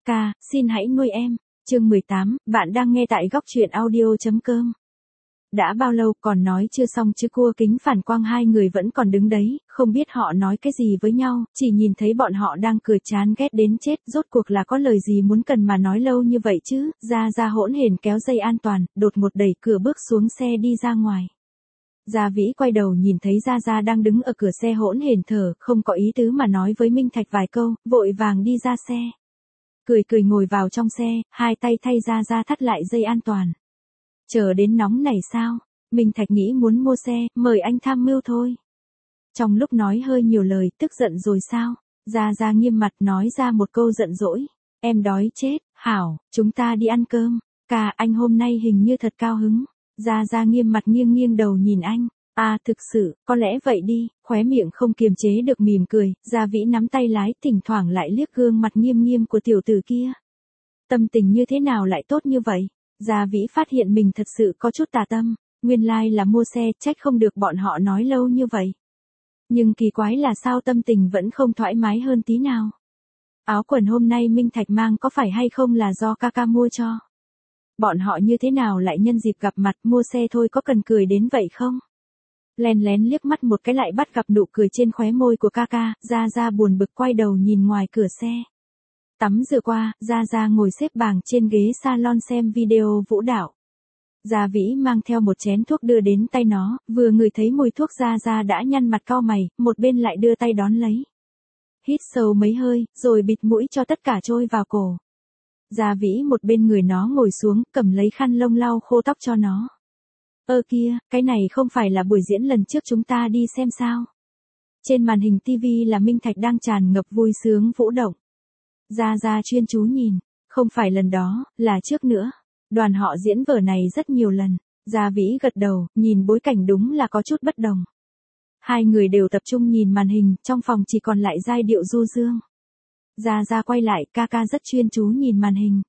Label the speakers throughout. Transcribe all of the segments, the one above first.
Speaker 1: Ca, xin hãy nuôi em. Chương 18, bạn đang nghe tại góc truyện audio.com. Đã bao lâu còn nói chưa xong chứ cua kính phản quang hai người vẫn còn đứng đấy, không biết họ nói cái gì với nhau, chỉ nhìn thấy bọn họ đang cười chán ghét đến chết, rốt cuộc là có lời gì muốn cần mà nói lâu như vậy chứ, Ra hỗn hển kéo dây an toàn, đột ngột đẩy cửa bước xuống xe đi ra ngoài. Gia Vĩ quay đầu nhìn thấy Ra đang đứng ở cửa xe hỗn hển thở, không có ý tứ mà nói với Minh Thạch vài câu, vội vàng đi ra xe. Cười ngồi vào trong xe, hai tay thay Ra thắt lại dây an toàn. Chờ đến nóng này sao? Minh Thạch nghĩ muốn mua xe, mời anh tham mưu thôi. Trong lúc nói hơi nhiều lời, tức giận rồi sao? Ra nghiêm mặt nói ra một câu giận dỗi. Em đói chết, hảo, chúng ta đi ăn cơm. Ca, anh hôm nay hình như thật cao hứng. Ra nghiêm mặt nghiêng đầu nhìn anh. À thực sự, có lẽ vậy đi, khóe miệng không kiềm chế được mỉm cười, Gia Vĩ nắm tay lái thỉnh thoảng lại liếc gương mặt nghiêm của tiểu tử kia. Tâm tình như thế nào lại tốt như vậy? Gia Vĩ phát hiện mình thật sự có chút tà tâm, nguyên lai là mua xe, trách không được bọn họ nói lâu như vậy. Nhưng kỳ quái là sao tâm tình vẫn không thoải mái hơn tí nào. Áo quần hôm nay Minh Thạch mang có phải hay không là do Ca mua cho? Bọn họ như thế nào lại nhân dịp gặp mặt mua xe thôi có cần cười đến vậy không? Lén lén liếc mắt một cái lại bắt gặp nụ cười trên khóe môi của Ca, Ra buồn bực quay đầu nhìn ngoài cửa xe. Tắm rửa qua, Ra ngồi xếp bằng trên ghế salon xem video vũ đạo. Gia Vĩ mang theo một chén thuốc đưa đến tay nó, vừa ngửi thấy mùi thuốc Ra đã nhăn mặt cau mày, một bên lại đưa tay đón lấy. Hít sâu mấy hơi, rồi bịt mũi cho tất cả trôi vào cổ. Gia Vĩ một bên người nó ngồi xuống, cầm lấy khăn lông lau khô tóc cho nó. Kia, cái này không phải là buổi diễn lần trước chúng ta đi xem sao. Trên màn hình TV là Minh Thạch đang tràn ngập vui sướng vũ động. Ra chuyên chú nhìn, không phải lần đó, là trước nữa. Đoàn họ diễn vở này rất nhiều lần. Gia Vĩ gật đầu, nhìn bối cảnh đúng là có chút bất đồng. Hai người đều tập trung nhìn màn hình, trong phòng chỉ còn lại giai điệu du dương. Ra quay lại, Ca rất chuyên chú nhìn màn hình.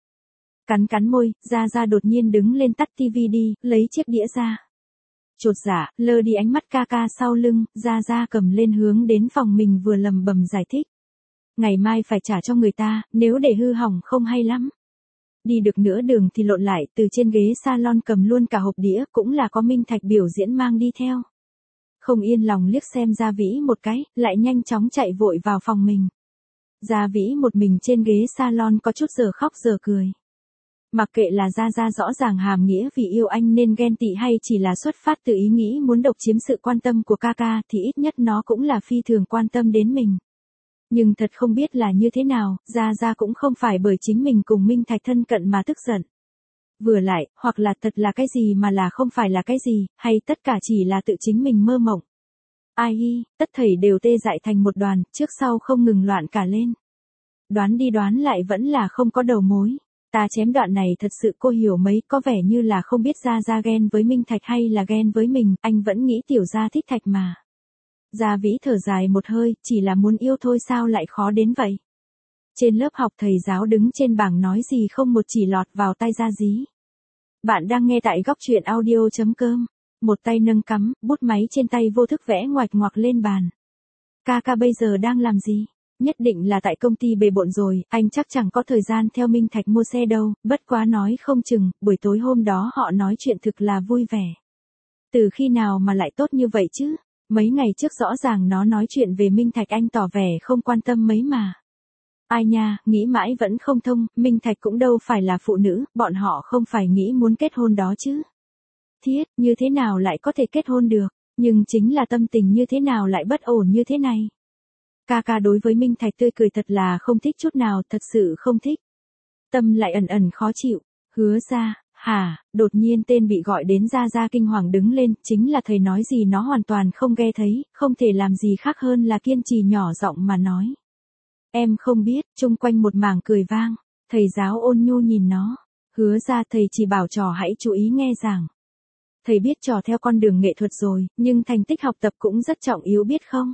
Speaker 1: Cắn môi, Ra đột nhiên đứng lên tắt TV đi, lấy chiếc đĩa ra. Chột dạ, lơ đi ánh mắt Ca sau lưng, Ra cầm lên hướng đến phòng mình vừa lầm bầm giải thích. Ngày mai phải trả cho người ta, nếu để hư hỏng không hay lắm. Đi được nửa đường thì lộn lại, từ trên ghế salon cầm luôn cả hộp đĩa, cũng là có Minh Thạch biểu diễn mang đi theo. Không yên lòng liếc xem Gia Vĩ một cái, lại nhanh chóng chạy vội vào phòng mình. Gia Vĩ một mình trên ghế salon có chút giờ khóc giờ cười. Mặc kệ là Ra rõ ràng hàm nghĩa vì yêu anh nên ghen tị hay chỉ là xuất phát từ ý nghĩ muốn độc chiếm sự quan tâm của Ca thì ít nhất nó cũng là phi thường quan tâm đến mình. Nhưng thật không biết là như thế nào, Ra cũng không phải bởi chính mình cùng Minh Thạch thân cận mà tức giận. Vừa lại, hoặc là thật là cái gì mà là không phải là cái gì, hay tất cả chỉ là tự chính mình mơ mộng. Ai hi, tất thảy đều tê dại thành một đoàn, trước sau không ngừng loạn cả lên. Đoán đi đoán lại vẫn là không có đầu mối. Ta chém đoạn này thật sự cô hiểu mấy, có vẻ như là không biết Ra ghen với Minh Thạch hay là ghen với mình, anh vẫn nghĩ tiểu Gia thích Thạch mà. Gia Vĩ thở dài một hơi, chỉ là muốn yêu thôi sao lại khó đến vậy. Trên lớp học thầy giáo đứng trên bảng nói gì không một chỉ lọt vào tai Gia Dí. Bạn đang nghe tại góc truyện audio.com, một tay nâng cắm, bút máy trên tay vô thức vẽ ngoạch ngoạc lên bàn. Ca bây giờ đang làm gì? Nhất định là tại công ty bề bộn rồi, anh chắc chẳng có thời gian theo Minh Thạch mua xe đâu, bất quá nói không chừng, buổi tối hôm đó họ nói chuyện thực là vui vẻ. Từ khi nào mà lại tốt như vậy chứ? Mấy ngày trước rõ ràng nó nói chuyện về Minh Thạch anh tỏ vẻ không quan tâm mấy mà. Ai nha, nghĩ mãi vẫn không thông, Minh Thạch cũng đâu phải là phụ nữ, bọn họ không phải nghĩ muốn kết hôn đó chứ. Thiết, như thế nào lại có thể kết hôn được, nhưng chính là tâm tình như thế nào lại bất ổn như thế này. Ca đối với Minh Thạch tươi cười thật là không thích chút nào, thật sự không thích. Tâm lại ẩn khó chịu, Hứa Ra, hả, đột nhiên tên bị gọi đến Ra kinh hoàng đứng lên, chính là thầy nói gì nó hoàn toàn không nghe thấy, không thể làm gì khác hơn là kiên trì nhỏ giọng mà nói. Em không biết, chung quanh một mảng cười vang, thầy giáo ôn nhu nhìn nó, Hứa Ra thầy chỉ bảo trò hãy chú ý nghe giảng. Thầy biết trò theo con đường nghệ thuật rồi, nhưng thành tích học tập cũng rất trọng yếu biết không?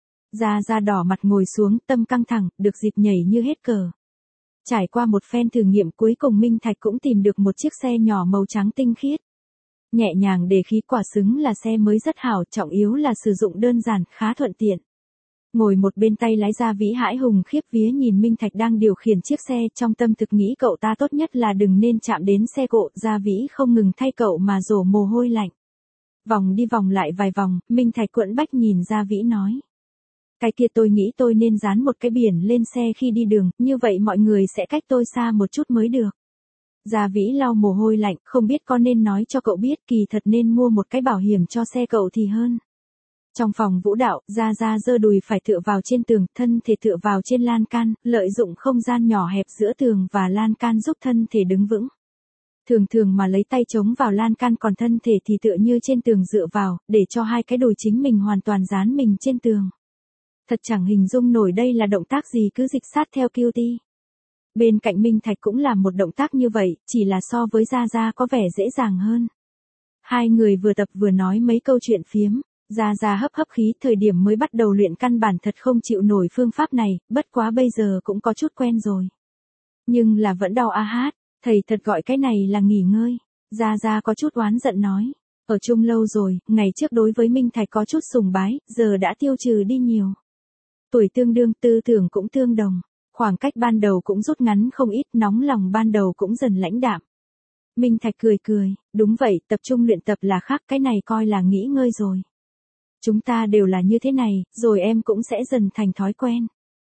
Speaker 1: Ra đỏ mặt ngồi xuống, tâm căng thẳng, được dịp nhảy như hết cờ. Trải qua một phen thử nghiệm cuối cùng Minh Thạch cũng tìm được một chiếc xe nhỏ màu trắng tinh khiết. Nhẹ nhàng để khí quả xứng là xe mới rất hảo, trọng yếu là sử dụng đơn giản, khá thuận tiện. Ngồi một bên tay lái Gia Vĩ hãi hùng khiếp vía nhìn Minh Thạch đang điều khiển chiếc xe, trong tâm thực nghĩ cậu ta tốt nhất là đừng nên chạm đến xe cộ. Gia Vĩ không ngừng thay cậu mà đổ mồ hôi lạnh. Vòng đi vòng lại vài vòng, Minh Thạch quẫn bách nhìn Gia Vĩ nói. Cái kia tôi nghĩ tôi nên dán một cái biển lên xe khi đi đường, như vậy mọi người sẽ cách tôi xa một chút mới được. Gia Vĩ lau mồ hôi lạnh, không biết có nên nói cho cậu biết kỳ thật nên mua một cái bảo hiểm cho xe cậu thì hơn. Trong phòng vũ đạo, Gia Gia giơ đùi phải tựa vào trên tường, thân thể tựa vào trên lan can, lợi dụng không gian nhỏ hẹp giữa tường và lan can giúp thân thể đứng vững. Thường thường mà lấy tay chống vào lan can còn thân thể thì tựa như trên tường dựa vào, để cho hai cái đùi chính mình hoàn toàn dán mình trên tường. Thật chẳng hình dung nổi đây là động tác gì cứ dịch sát theo QT. Bên cạnh Minh Thạch cũng làm một động tác như vậy, chỉ là so với Gia Gia có vẻ dễ dàng hơn. Hai người vừa tập vừa nói mấy câu chuyện phiếm. Gia Gia hấp hấp khí, thời điểm mới bắt đầu luyện căn bản thật không chịu nổi phương pháp này, bất quá bây giờ cũng có chút quen rồi. Nhưng là vẫn đau a hát, thầy thật gọi cái này là nghỉ ngơi. Gia Gia có chút oán giận nói. Ở chung lâu rồi, ngày trước đối với Minh Thạch có chút sùng bái, giờ đã tiêu trừ đi nhiều. Tuổi tương đương, tư tưởng cũng tương đồng. Khoảng cách ban đầu cũng rút ngắn không ít, nóng lòng ban đầu cũng dần lãnh đạm. Minh Thạch cười cười, đúng vậy, tập trung luyện tập là khác, cái này coi là nghỉ ngơi rồi. Chúng ta đều là như thế này, rồi em cũng sẽ dần thành thói quen.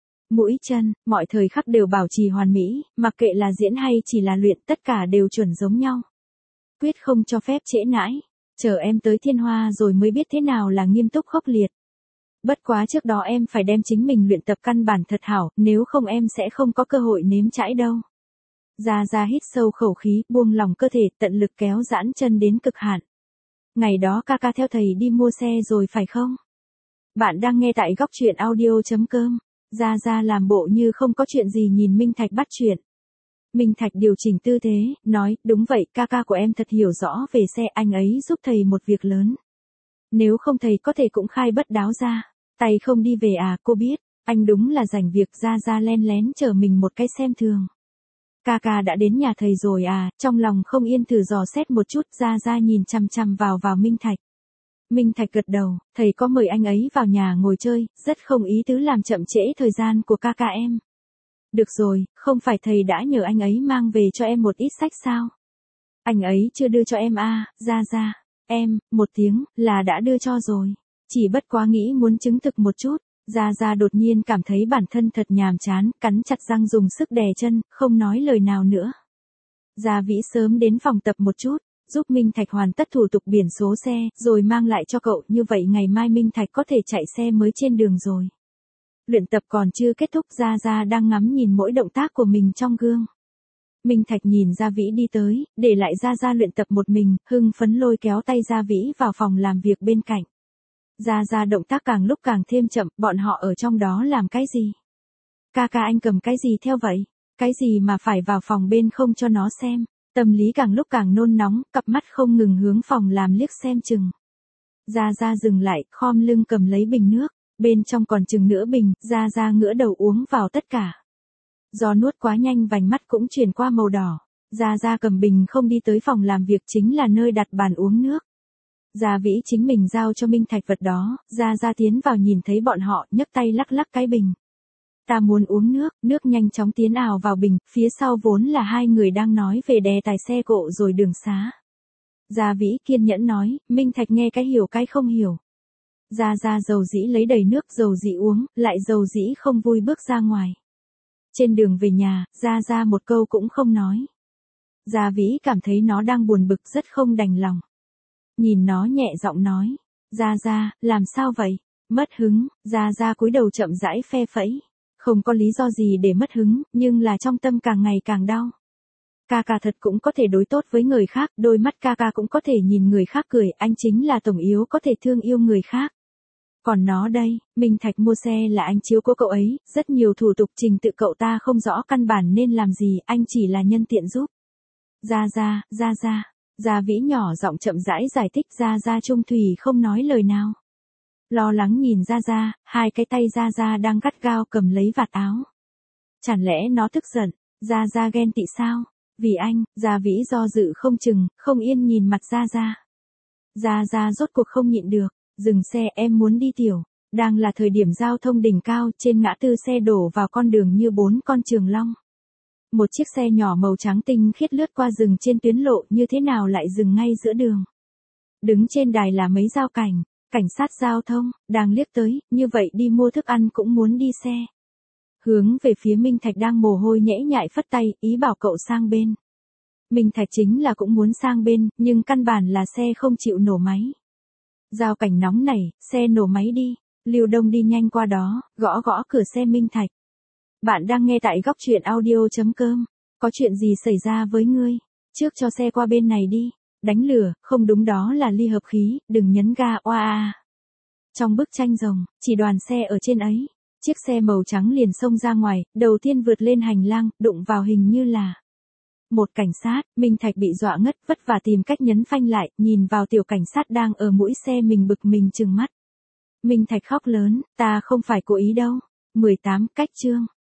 Speaker 1: Mũi chân, mọi thời khắc đều bảo trì hoàn mỹ, mặc kệ là diễn hay chỉ là luyện, tất cả đều chuẩn giống nhau. Quyết không cho phép trễ nãi, chờ em tới Thiên Hoa rồi mới biết thế nào là nghiêm túc khốc liệt. Bất quá trước đó em phải đem chính mình luyện tập căn bản thật hảo, nếu không em sẽ không có cơ hội nếm trải đâu. Gia Gia hít sâu khẩu khí, buông lỏng cơ thể, tận lực kéo giãn chân đến cực hạn. Ngày đó ca ca theo thầy đi mua xe rồi phải không? Bạn đang nghe tại góc truyện audio.com. Gia Gia làm bộ như không có chuyện gì nhìn Minh Thạch bắt chuyện. Minh Thạch điều chỉnh tư thế, nói, đúng vậy, ca ca của em thật hiểu rõ về xe, anh ấy giúp thầy một việc lớn. Nếu không thầy có thể cũng khai bất đáo ra. Tay không đi về à, cô biết, anh đúng là rảnh việc. Gia Gia len lén chờ mình một cái xem thường. Ca ca đã đến nhà thầy rồi à, trong lòng không yên thử dò xét một chút. Gia Gia nhìn chằm chằm vào Minh Thạch. Minh Thạch gật đầu, thầy có mời anh ấy vào nhà ngồi chơi, rất không ý tứ làm chậm trễ thời gian của ca ca em. Được rồi, không phải thầy đã nhờ anh ấy mang về cho em một ít sách sao? Anh ấy chưa đưa cho em à, Gia Gia. Em, một tiếng, là đã đưa cho rồi. Chỉ bất quá nghĩ muốn chứng thực một chút. Gia Gia đột nhiên cảm thấy bản thân thật nhàm chán, cắn chặt răng dùng sức đè chân, không nói lời nào nữa. Gia Vĩ sớm đến phòng tập một chút, giúp Minh Thạch hoàn tất thủ tục biển số xe, rồi mang lại cho cậu, như vậy ngày mai Minh Thạch có thể chạy xe mới trên đường rồi. Luyện tập còn chưa kết thúc, Gia Gia đang ngắm nhìn mỗi động tác của mình trong gương. Minh Thạch nhìn Gia Vĩ đi tới, để lại Gia Gia luyện tập một mình, hưng phấn lôi kéo tay Gia Vĩ vào phòng làm việc bên cạnh. Gia Gia động tác càng lúc càng thêm chậm, bọn họ ở trong đó làm cái gì? Ca ca anh cầm cái gì theo vậy? Cái gì mà phải vào phòng bên không cho nó xem? Tâm lý càng lúc càng nôn nóng, cặp mắt không ngừng hướng phòng làm liếc xem chừng. Gia Gia dừng lại, khom lưng cầm lấy bình nước, bên trong còn chừng nửa bình, Gia Gia ngửa đầu uống vào tất cả. Do nuốt quá nhanh vành mắt cũng chuyển qua màu đỏ. Gia Gia cầm bình không đi tới phòng làm việc, chính là nơi đặt bàn uống nước. Gia Vĩ chính mình giao cho Minh Thạch vật đó, Gia Gia tiến vào nhìn thấy bọn họ, nhấc tay lắc lắc cái bình. Ta muốn uống nước, nước nhanh chóng tiến ào vào bình, phía sau vốn là hai người đang nói về đè tài xe cộ rồi đường xá. Gia Vĩ kiên nhẫn nói, Minh Thạch nghe cái hiểu cái không hiểu. Gia Gia dầu dĩ lấy đầy nước dầu dĩ uống, lại dầu dĩ không vui bước ra ngoài. Trên đường về nhà, Gia Gia một câu cũng không nói. Gia Vĩ cảm thấy nó đang buồn bực rất không đành lòng. Nhìn nó nhẹ giọng nói, Gia Gia, làm sao vậy? Mất hứng. Gia Gia cúi đầu chậm rãi phe phẩy. Không có lý do gì để mất hứng, nhưng là trong tâm càng ngày càng đau. Ca ca thật cũng có thể đối tốt với người khác, đôi mắt ca ca cũng có thể nhìn người khác cười, anh chính là tổng yếu có thể thương yêu người khác. Còn nó đây, Minh Thạch mua xe là anh chiếu cố cậu ấy, rất nhiều thủ tục trình tự cậu ta không rõ căn bản nên làm gì, anh chỉ là nhân tiện giúp. Gia Gia, Gia Gia. Gia Vĩ nhỏ giọng chậm rãi giải thích. Gia Gia trung thủy không nói lời nào. Lo lắng nhìn Gia Gia, hai cái tay Gia Gia đang gắt gao cầm lấy vạt áo. Chẳng lẽ nó tức giận? Gia Gia ghen tị sao? Vì anh, Gia Vĩ do dự không chừng, không yên nhìn mặt Gia Gia. Gia Gia rốt cuộc không nhịn được, dừng xe, em muốn đi tiểu. Đang là thời điểm giao thông đỉnh cao, trên ngã tư xe đổ vào con đường như 4 con trường long. Một chiếc xe nhỏ màu trắng tinh khiết lướt qua rừng trên tuyến lộ, như thế nào lại dừng ngay giữa đường. Đứng trên đài là mấy giao cảnh, cảnh sát giao thông, đang liếc tới, như vậy đi mua thức ăn cũng muốn đi xe. Hướng về phía Minh Thạch đang mồ hôi nhễ nhại phất tay, ý bảo cậu sang bên. Minh Thạch chính là cũng muốn sang bên, nhưng căn bản là xe không chịu nổ máy. Giao cảnh nóng nảy, xe nổ máy đi. Lưu Đông đi nhanh qua đó, gõ gõ cửa xe Minh Thạch. Bạn đang nghe tại góc truyện audio.com. Có chuyện gì xảy ra với ngươi? Trước cho xe qua bên này đi. Đánh lửa, không đúng, đó là ly hợp khí, đừng nhấn ga, oa. Trong bức tranh rồng, chỉ đoàn xe ở trên ấy. Chiếc xe màu trắng liền xông ra ngoài, đầu tiên vượt lên hành lang, đụng vào hình như là một cảnh sát. Minh Thạch bị dọa ngất, vất vả tìm cách nhấn phanh lại, nhìn vào tiểu cảnh sát đang ở mũi xe mình, bực mình trừng mắt. Minh Thạch khóc lớn, ta không phải cố ý đâu. 18 cách chương.